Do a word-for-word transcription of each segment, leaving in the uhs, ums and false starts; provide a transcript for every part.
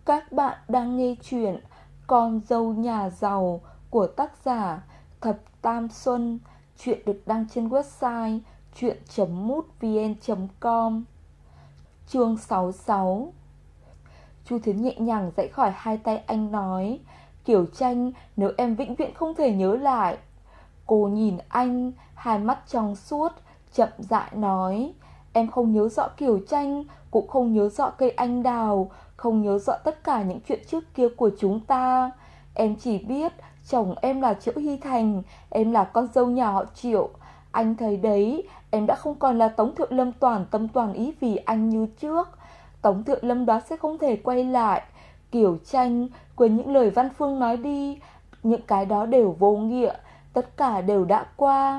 Các bạn đang nghe chuyện Con dâu nhà giàu của tác giả Thập Tam Xuân. Chuyện được đăng trên website chuyện chấm mútvn chấm com. Chương sáu mươi sáu. Chu Thiến nhẹ nhàng giãy khỏi hai tay anh nói: Kiểu Tranh, nếu em vĩnh viễn không thể nhớ lại. Cô nhìn anh, hai mắt trong suốt, chậm rãi nói: Em không nhớ rõ Kiều Tranh, cũng không nhớ rõ cây anh đào, không nhớ rõ tất cả những chuyện trước kia của chúng ta. Em chỉ biết chồng em là Triệu Hy Thành, em là con dâu nhà họ Triệu. Anh thấy đấy, em đã không còn là Tống Thiệu Lâm toàn tâm toàn ý vì anh như trước. Tống Thiệu Lâm đó sẽ không thể quay lại. Kiều Tranh, quên những lời Văn Phương nói đi, những cái đó đều vô nghĩa, tất cả đều đã qua.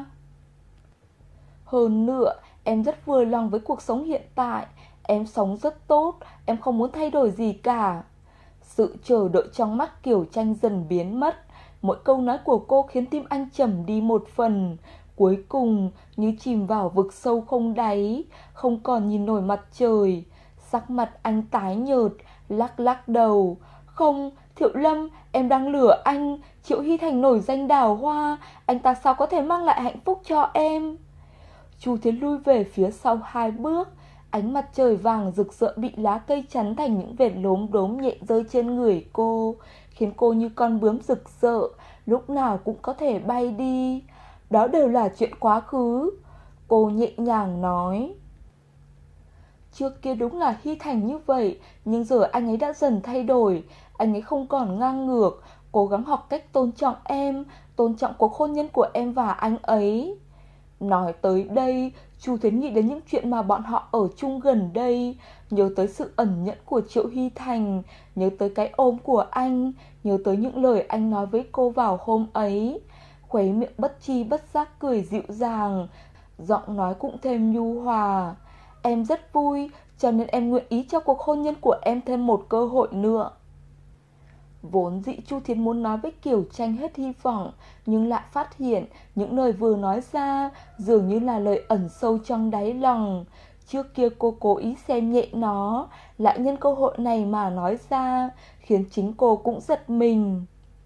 Hơn nữa, em rất vừa lòng với cuộc sống hiện tại. Em sống rất tốt, em không muốn thay đổi gì cả. Sự chờ đợi trong mắt Kiều Tranh dần biến mất. Mỗi câu nói của cô khiến tim anh trầm đi một phần. Cuối cùng như chìm vào vực sâu không đáy, không còn nhìn nổi mặt trời. Sắc mặt anh tái nhợt, lắc lắc đầu. Không, Thiệu Lâm, em đang lừa anh. Triệu Hy Thành nổi danh đào hoa, anh ta sao có thể mang lại hạnh phúc cho em? Chu Thiến lui về phía sau hai bước. Ánh mặt trời vàng rực rỡ bị lá cây chắn thành những vệt lốm đốm nhẹ rơi trên người cô, khiến cô như con bướm rực rỡ, lúc nào cũng có thể bay đi. Đó đều là chuyện quá khứ, cô nhẹ nhàng nói. Trước kia đúng là Hy Thành như vậy, nhưng giờ anh ấy đã dần thay đổi. Anh ấy không còn ngang ngược, cố gắng học cách tôn trọng em, tôn trọng cuộc hôn nhân của em và anh ấy. Nói tới đây, Chu Thiến nghĩ đến những chuyện mà bọn họ ở chung gần đây, nhớ tới sự ẩn nhẫn của Triệu Hy Thành, nhớ tới cái ôm của anh, nhớ tới những lời anh nói với cô vào hôm ấy. Khuấy miệng bất chi bất giác cười dịu dàng, giọng nói cũng thêm nhu hòa. Em rất vui, cho nên em nguyện ý cho cuộc hôn nhân của em thêm một cơ hội nữa. Vốn dĩ Chu Thiến muốn nói với Kiều Tranh hết hy vọng, nhưng lại phát hiện những lời vừa nói ra dường như là lời ẩn sâu trong đáy lòng. Trước kia cô cố ý xem nhẹ nó, lại nhân cơ hội này mà nói ra, khiến chính cô cũng giật mình.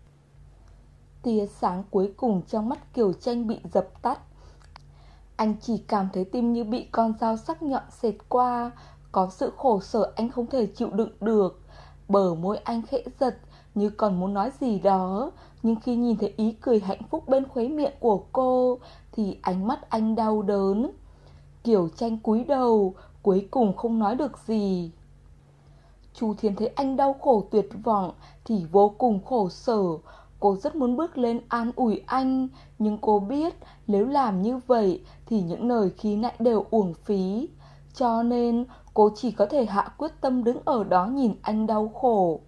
Tia sáng cuối cùng trong mắt Kiều Tranh bị dập tắt. Anh chỉ cảm thấy tim như bị con dao sắc nhọn xẹt qua, có sự khổ sở anh không thể chịu đựng được. Bờ môi anh khẽ giật, như còn muốn nói gì đó, nhưng khi nhìn thấy ý cười hạnh phúc bên khóe miệng của cô thì ánh mắt anh đau đớn. Kiều Tranh cúi đầu, cuối cùng không nói được gì. Chu Thiến thấy anh đau khổ tuyệt vọng thì vô cùng khổ sở. Cô rất muốn bước lên an ủi anh, nhưng cô biết nếu làm như vậy thì những lời khí nãy đều uổng phí. Cho nên cô chỉ có thể hạ quyết tâm đứng ở đó nhìn anh đau khổ.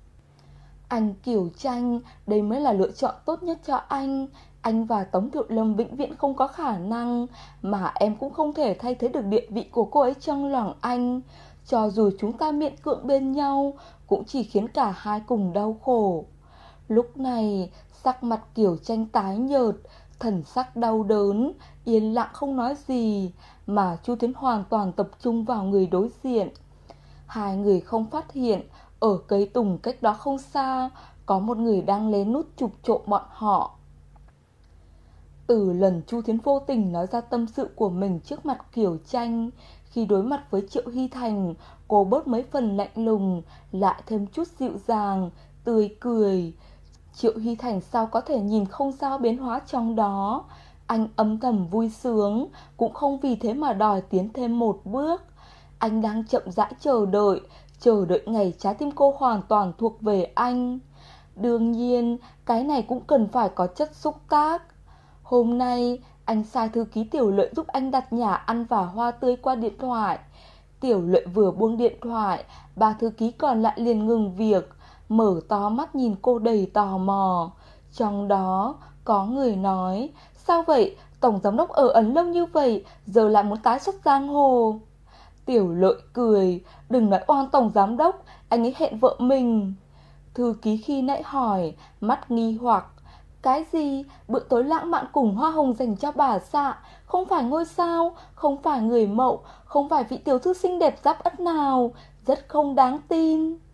Anh Kiều Tranh, đây mới là lựa chọn tốt nhất cho anh. Anh và Tống Thiệu Lâm vĩnh viễn không có khả năng, mà em cũng không thể thay thế được địa vị của cô ấy trong lòng anh. Cho dù chúng ta miễn cưỡng bên nhau, cũng chỉ khiến cả hai cùng đau khổ. Lúc này, sắc mặt Kiều Tranh tái nhợt, thần sắc đau đớn, yên lặng không nói gì, mà Chu Thiến hoàn toàn tập trung vào người đối diện. Hai người không phát hiện, ở cây tùng cách đó không xa, có một người đang lén nút chụp trộm bọn họ. Từ lần Chu Thiến vô tình nói ra tâm sự của mình trước mặt Kiều Tranh, khi đối mặt với Triệu Hy Thành, cô bớt mấy phần lạnh lùng, lại thêm chút dịu dàng, tươi cười. Triệu Hy Thành sao có thể nhìn không sao biến hóa trong đó. Anh âm thầm vui sướng, cũng không vì thế mà đòi tiến thêm một bước. Anh đang chậm rãi chờ đợi, chờ đợi ngày trái tim cô hoàn toàn thuộc về anh. Đương nhiên, cái này cũng cần phải có chất xúc tác. Hôm nay, anh sai thư ký Tiểu Lợi giúp anh đặt nhà ăn và hoa tươi qua điện thoại. Tiểu Lợi vừa buông điện thoại, ba thư ký còn lại liền ngừng việc, mở to mắt nhìn cô đầy tò mò. Trong đó, có người nói, sao vậy, tổng giám đốc ở ẩn lâu như vậy, giờ lại muốn tái xuất giang hồ. Tiểu Lợi cười, đừng nói oan tổng giám đốc, anh ấy hẹn vợ mình. Thư ký khi nãy hỏi, mắt nghi hoặc. Cái gì, bữa tối lãng mạn cùng hoa hồng dành cho bà Dạ, không phải ngôi sao, không phải người mẫu, không phải vị tiểu thư xinh đẹp giáp ất nào, rất không đáng tin.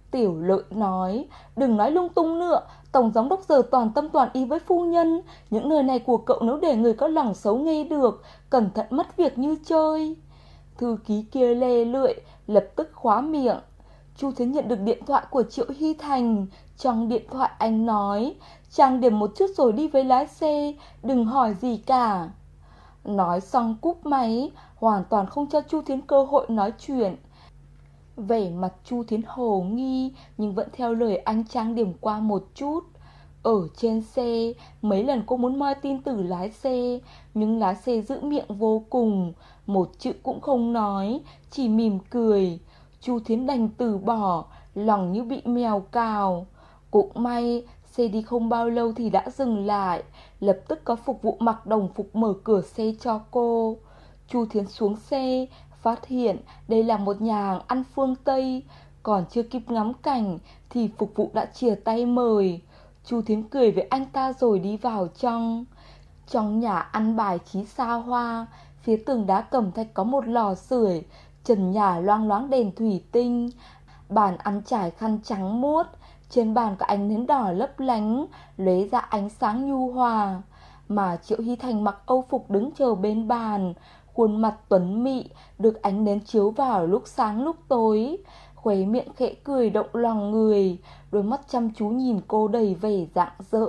Tiểu Lợi nói, đừng nói lung tung nữa, tổng giám đốc giờ toàn tâm toàn ý với phu nhân. Những lời này của cậu nếu để người có lòng xấu nghe được, cẩn thận mất việc như chơi. Thư ký kia lê lưỡi, lập tức khóa miệng. Chu Thiến nhận được điện thoại của Triệu Hy Thành. Trong điện thoại anh nói, trang điểm một chút rồi đi với lái xe, đừng hỏi gì cả. Nói xong cúp máy, hoàn toàn không cho Chu Thiến cơ hội nói chuyện. Vẻ mặt Chu Thiến hồ nghi, nhưng vẫn theo lời anh trang điểm qua một chút. Ở trên xe, mấy lần cô muốn moi tin từ lái xe, nhưng lái xe giữ miệng vô cùng, một chữ cũng không nói, chỉ mỉm cười. Chu Thiến đành từ bỏ, lòng như bị mèo cào. Cũng may, xe đi không bao lâu thì đã dừng lại, lập tức có phục vụ mặc đồng phục mở cửa xe cho cô. Chu Thiến xuống xe, phát hiện đây là một nhà hàng ăn phương Tây. Còn chưa kịp ngắm cảnh thì phục vụ đã chìa tay mời. Chu Thiến cười với anh ta rồi đi vào trong. Trong nhà ăn bài trí xa hoa, phía tường đá cẩm thạch có một lò sưởi, trần nhà loang loáng đèn thủy tinh, bàn ăn trải khăn trắng muốt, trên bàn có ánh nến đỏ lấp lánh, lóe ra ánh sáng nhu hòa. Mà Triệu Hy Thành mặc âu phục đứng chờ bên bàn, khuôn mặt tuấn mị, được ánh nến chiếu vào lúc sáng lúc tối, khóe miệng khẽ cười động lòng người, đôi mắt chăm chú nhìn cô đầy vẻ rạng rỡ.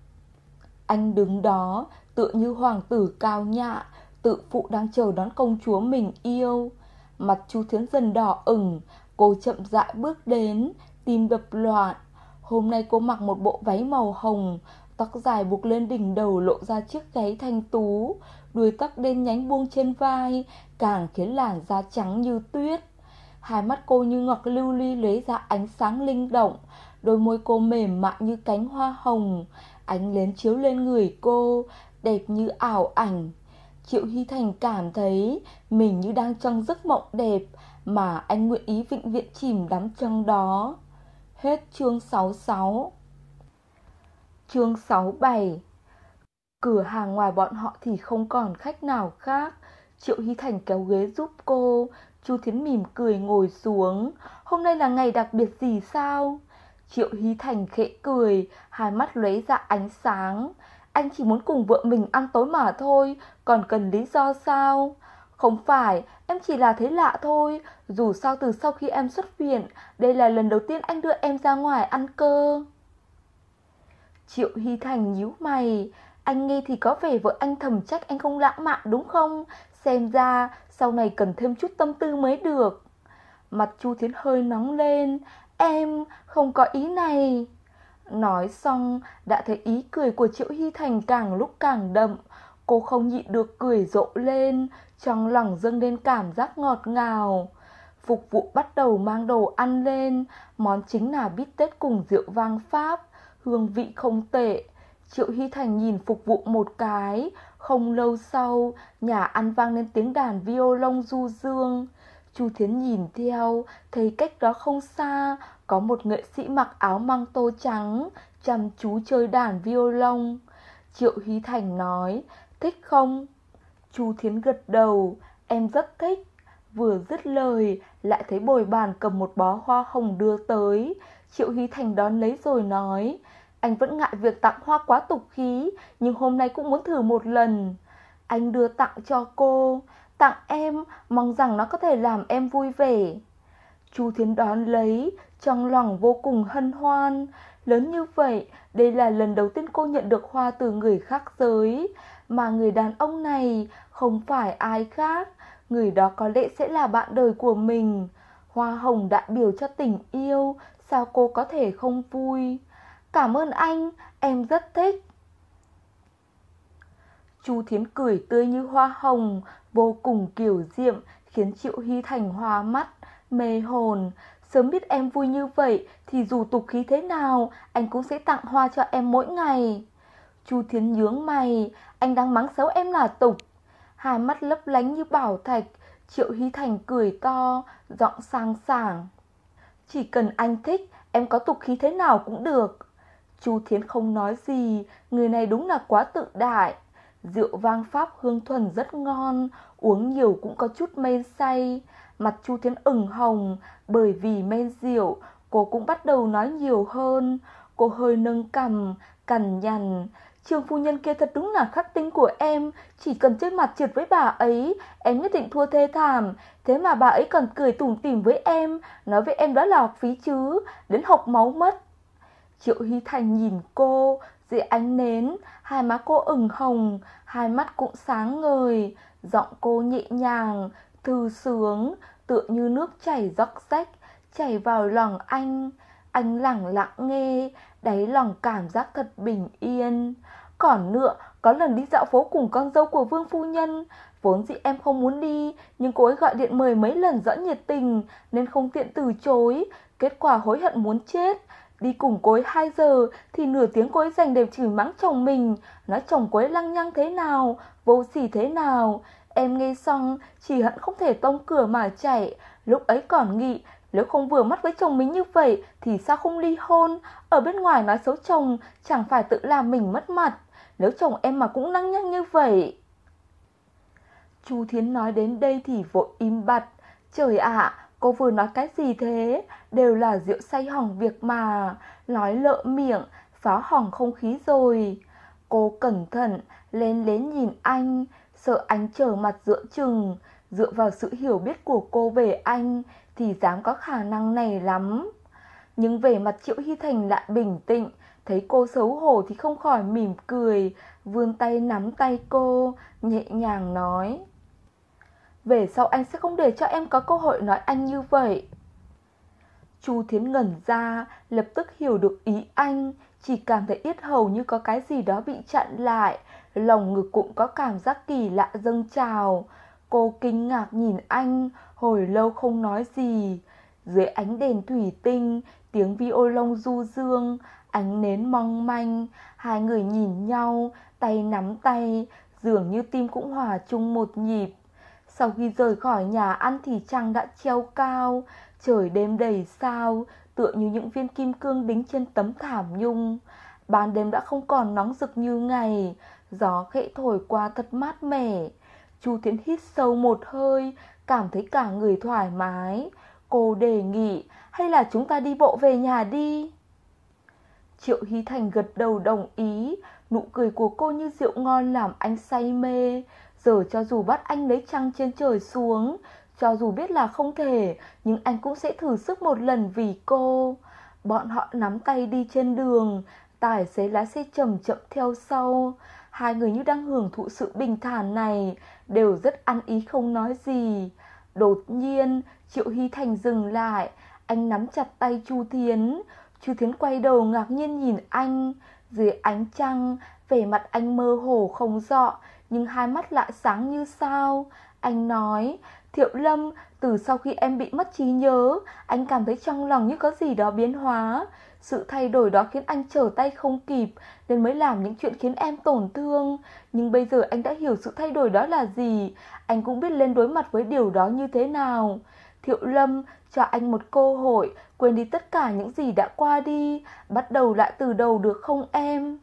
Anh đứng đó, tựa như hoàng tử cao nhã, tự phụ đang chờ đón công chúa mình yêu. Mặt Chu Thiến dần đỏ ửng, cô chậm rãi bước đến, tim đập loạn. Hôm nay cô mặc một bộ váy màu hồng, tóc dài buộc lên đỉnh đầu lộ ra chiếc gáy thanh tú, đuôi tóc đen nhánh buông trên vai, càng khiến làn da trắng như tuyết. Hai mắt cô như ngọc lưu ly lóe ra ánh sáng linh động, đôi môi cô mềm mại như cánh hoa hồng, ánh nến chiếu lên người cô, đẹp như ảo ảnh. Triệu Hy Thành cảm thấy mình như đang trong giấc mộng đẹp, mà anh nguyện ý vĩnh viễn chìm đắm trong đó. Hết chương sáu mươi sáu. Chương sáu mươi bảy. Cửa hàng ngoài bọn họ thì không còn khách nào khác. Triệu Hy Thành kéo ghế giúp cô. Chu Thiến mỉm cười ngồi xuống. Hôm nay là ngày đặc biệt gì sao? Triệu Hy Thành khẽ cười, hai mắt lóe ra ánh sáng. Anh chỉ muốn cùng vợ mình ăn tối mà thôi, còn cần lý do sao? Không phải, em chỉ là thấy lạ thôi. Dù sao từ sau khi em xuất viện, đây là lần đầu tiên anh đưa em ra ngoài ăn cơ. Triệu Hy Thành nhíu mày. Anh nghe thì có vẻ vợ anh thầm trách anh không lãng mạn đúng không? Xem ra sau này cần thêm chút tâm tư mới được. Mặt Chu Thiến hơi nóng lên. Em không có ý này. Nói xong đã thấy ý cười của Triệu Hy Thành càng lúc càng đậm. Cô không nhịn được cười rộ lên, trong lòng dâng lên cảm giác ngọt ngào. Phục vụ bắt đầu mang đồ ăn lên. Món chính là bít tết cùng rượu vang Pháp, hương vị không tệ. Triệu Hy Thành nhìn phục vụ một cái. Không lâu sau, nhà ăn vang lên tiếng đàn violon du dương. Chu Thiến nhìn theo, thấy cách đó không xa có một nghệ sĩ mặc áo măng tô trắng, chăm chú chơi đàn violon. Triệu Hy Thành nói, thích không? Chu Thiến gật đầu, em rất thích. Vừa dứt lời, lại thấy bồi bàn cầm một bó hoa hồng đưa tới. Triệu Hy Thành đón lấy rồi nói, anh vẫn ngại việc tặng hoa quá tục khí, nhưng hôm nay cũng muốn thử một lần. Anh đưa tặng cho cô. Tặng em, mong rằng nó có thể làm em vui vẻ. Chu Thiến đón lấy, trong lòng vô cùng hân hoan. Lớn như vậy, đây là lần đầu tiên cô nhận được hoa từ người khác giới. Mà người đàn ông này không phải ai khác, người đó có lẽ sẽ là bạn đời của mình. Hoa hồng đại biểu cho tình yêu, sao cô có thể không vui? Cảm ơn anh, em rất thích. Chu Thiến cười tươi như hoa hồng, vô cùng kiều diệm, khiến Triệu Hy Thành hoa mắt, mê hồn. Sớm biết em vui như vậy thì dù tục khí thế nào, anh cũng sẽ tặng hoa cho em mỗi ngày. Chu Thiến nhướng mày, anh đang mắng xấu em là tục. Hai mắt lấp lánh như bảo thạch. Triệu Hy Thành cười to, giọng sang sảng. Chỉ cần anh thích, em có tục khí thế nào cũng được. Chu Thiến không nói gì, người này đúng là quá tự đại. Rượu vang Pháp hương thuần rất ngon, uống nhiều cũng có chút men say. Mặt Chu Thiến ửng hồng, bởi vì men rượu, Cô cũng bắt đầu nói nhiều hơn. Cô hơi nâng cằm, cằn nhằn. Trương phu nhân kia thật đúng là khắc tinh của em. Chỉ cần chơi mặt trượt với bà ấy, em nhất định thua thê thảm. Thế mà bà ấy còn cười tủm tỉm với em, nói với em đó là học phí chứ, đến học máu mất. Triệu Hy Thành nhìn cô dưới ánh nến, hai má cô ửng hồng, hai mắt cũng sáng ngời. Giọng cô nhẹ nhàng, thư sướng, tựa như nước chảy róc rách, chảy vào lòng anh. Anh lặng lặng nghe, đáy lòng cảm giác thật bình yên. Còn nữa, có lần đi dạo phố cùng con dâu của Vương phu nhân, vốn dĩ em không muốn đi, nhưng cô ấy gọi điện mời mấy lần rõ nhiệt tình, nên không tiện từ chối. Kết quả hối hận muốn chết. Đi cùng cô ấy hai giờ thì nửa tiếng cô ấy dành để chửi mắng chồng mình, nói chồng cô ấy lăng nhăng thế nào, vô sỉ thế nào. Em nghe xong chỉ hận không thể tông cửa mà chạy. Lúc ấy còn nghĩ, nếu không vừa mắt với chồng mình như vậy thì sao không ly hôn. Ở bên ngoài nói xấu chồng chẳng phải tự làm mình mất mặt. Nếu chồng em mà cũng lăng nhăng như vậy. Chu Thiến nói đến đây thì vội im bặt. Trời ạ, cô vừa nói cái gì thế? Đều là rượu say hỏng việc mà. Nói lợ miệng, phá hỏng không khí rồi. Cô cẩn thận, lén lén nhìn anh, sợ anh trở mặt dựa chừng. Dựa vào sự hiểu biết của cô về anh thì dám có khả năng này lắm. Nhưng về mặt Triệu Hy Thành lại bình tĩnh. Thấy cô xấu hổ thì không khỏi mỉm cười, vươn tay nắm tay cô, nhẹ nhàng nói: về sau anh sẽ không để cho em có cơ hội nói anh như vậy. Chu Thiến ngẩn ra, lập tức hiểu được ý anh, chỉ cảm thấy yết hầu như có cái gì đó bị chặn lại, lòng ngực cũng có cảm giác kỳ lạ dâng trào. Cô kinh ngạc nhìn anh, hồi lâu không nói gì. Dưới ánh đèn thủy tinh, tiếng violon du dương, ánh nến mong manh, hai người nhìn nhau, tay nắm tay, dường như tim cũng hòa chung một nhịp. Sau khi rời khỏi nhà ăn thì trăng đã treo cao, trời đêm đầy sao, tựa như những viên kim cương đính trên tấm thảm nhung. Ban đêm đã không còn nóng rực như ngày, gió khẽ thổi qua thật mát mẻ. Chu Thiến hít sâu một hơi, cảm thấy cả người thoải mái. Cô đề nghị, hay là chúng ta đi bộ về nhà đi. Triệu Hy Thành gật đầu đồng ý, nụ cười của cô như rượu ngon làm anh say mê. Giờ cho dù bắt anh lấy trăng trên trời xuống, cho dù biết là không thể, nhưng anh cũng sẽ thử sức một lần vì cô. Bọn họ nắm tay đi trên đường, tài xế lái xe chậm chậm theo sau. Hai người như đang hưởng thụ sự bình thản này, đều rất ăn ý không nói gì. Đột nhiên, Triệu Hy Thành dừng lại, anh nắm chặt tay Chu Thiến. Chu Thiến quay đầu ngạc nhiên nhìn anh. Dưới ánh trăng, vẻ mặt anh mơ hồ không rõ, nhưng hai mắt lại sáng như sao. Anh nói, Thiệu Lâm, từ sau khi em bị mất trí nhớ, anh cảm thấy trong lòng như có gì đó biến hóa. Sự thay đổi đó khiến anh trở tay không kịp, nên mới làm những chuyện khiến em tổn thương. Nhưng bây giờ anh đã hiểu sự thay đổi đó là gì, anh cũng biết lên đối mặt với điều đó như thế nào. Thiệu Lâm, cho anh một cơ hội, quên đi tất cả những gì đã qua đi, bắt đầu lại từ đầu được không em?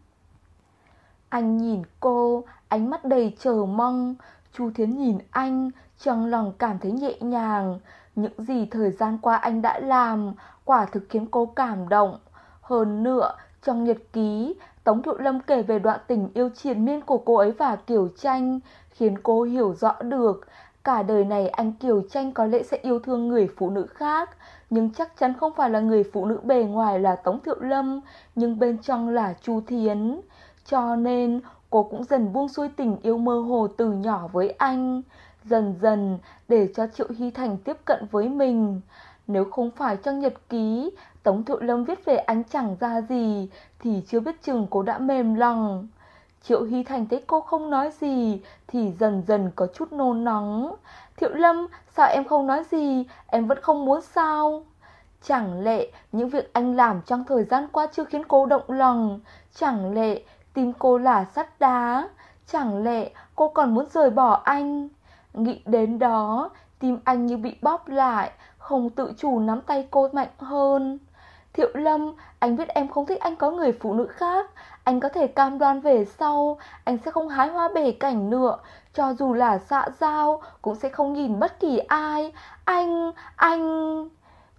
Anh nhìn cô, ánh mắt đầy chờ mong. Chu Thiến nhìn anh, trong lòng cảm thấy nhẹ nhàng. Những gì thời gian qua anh đã làm, quả thực khiến cô cảm động. Hơn nữa, trong nhật ký, Tống Thiệu Lâm kể về đoạn tình yêu triền miên của cô ấy và Kiều Tranh, khiến cô hiểu rõ được, cả đời này anh Kiều Tranh có lẽ sẽ yêu thương người phụ nữ khác, nhưng chắc chắn không phải là người phụ nữ bề ngoài là Tống Thiệu Lâm, nhưng bên trong là Chu Thiến. Cho nên cô cũng dần buông xuôi tình yêu mơ hồ từ nhỏ với anh, dần dần để cho Triệu Hy Thành tiếp cận với mình. Nếu không phải trong nhật ký Tống Thiệu Lâm viết về anh chẳng ra gì, thì chưa biết chừng cô đã mềm lòng. Triệu Hy Thành thấy cô không nói gì thì dần dần có chút nôn nóng. Thiệu Lâm, sao em không nói gì, em vẫn không muốn sao? Chẳng lẽ những việc anh làm trong thời gian qua chưa khiến cô động lòng? Chẳng lẽ tim cô là sắt đá? Chẳng lẽ cô còn muốn rời bỏ anh? Nghĩ đến đó, tim anh như bị bóp lại, không tự chủ nắm tay cô mạnh hơn. Thiệu Lâm, anh biết em không thích anh có người phụ nữ khác. Anh có thể cam đoan về sau anh sẽ không hái hoa bể cảnh nữa, cho dù là xã giao cũng sẽ không nhìn bất kỳ ai. Anh, anh...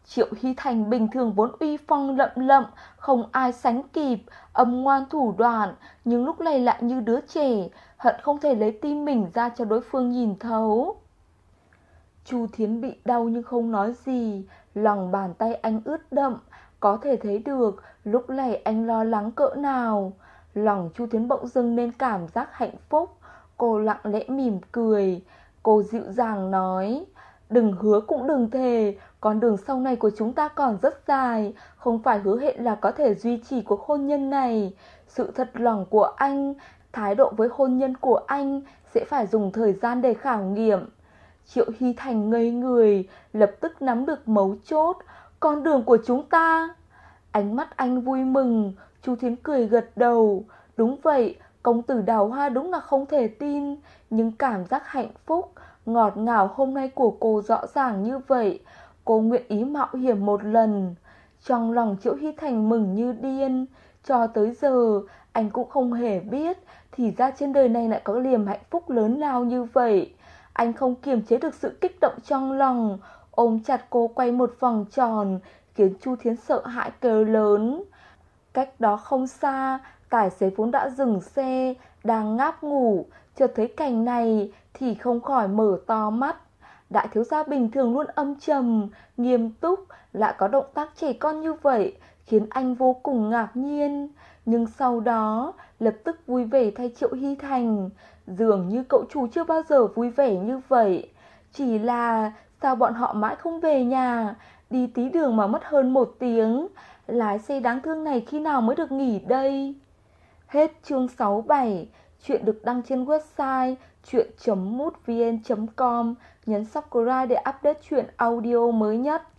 Triệu Hy Thành bình thường vốn uy phong lậm lậm, không ai sánh kịp, âm ngoan thủ đoạn, nhưng lúc này lại như đứa trẻ, hận không thể lấy tim mình ra cho đối phương nhìn thấu. Chu Thiến bị đau nhưng không nói gì, lòng bàn tay anh ướt đẫm, có thể thấy được lúc này anh lo lắng cỡ nào. Lòng Chu Thiến bỗng dưng lên cảm giác hạnh phúc, cô lặng lẽ mỉm cười, cô dịu dàng nói: "Đừng hứa cũng đừng thề, con đường sau này của chúng ta còn rất dài, không phải hứa hẹn là có thể duy trì cuộc hôn nhân này. Sự thật lòng của anh, thái độ với hôn nhân của anh sẽ phải dùng thời gian để khảo nghiệm." Triệu Hy Thành ngây người, lập tức nắm được mấu chốt. Con đường của chúng ta. Ánh mắt anh vui mừng, Chu Thiến cười gật đầu. Đúng vậy, công tử Đào Hoa đúng là không thể tin, nhưng cảm giác hạnh phúc, ngọt ngào hôm nay của cô rõ ràng như vậy. Cô nguyện ý mạo hiểm một lần. Trong lòng Triệu Hy Thành mừng như điên. Cho tới giờ, anh cũng không hề biết, thì ra trên đời này lại có niềm hạnh phúc lớn lao như vậy. Anh không kiềm chế được sự kích động trong lòng, ôm chặt cô quay một vòng tròn, khiến Chu Thiến sợ hãi kêu lớn. Cách đó không xa, tài xế vốn đã dừng xe, đang ngáp ngủ, chợt thấy cảnh này thì không khỏi mở to mắt. Đại thiếu gia bình thường luôn âm trầm, nghiêm túc, lại có động tác trẻ con như vậy, khiến anh vô cùng ngạc nhiên. Nhưng sau đó, lập tức vui vẻ thay Triệu Hy Thành. Dường như cậu chủ chưa bao giờ vui vẻ như vậy. Chỉ là sao bọn họ mãi không về nhà, đi tí đường mà mất hơn một tiếng. Lái xe đáng thương này khi nào mới được nghỉ đây? Hết chương sáu mươi bảy. Chuyện được đăng trên website chuyện chấm mútvn chấm com. Nhấn subscribe để update chuyện audio mới nhất.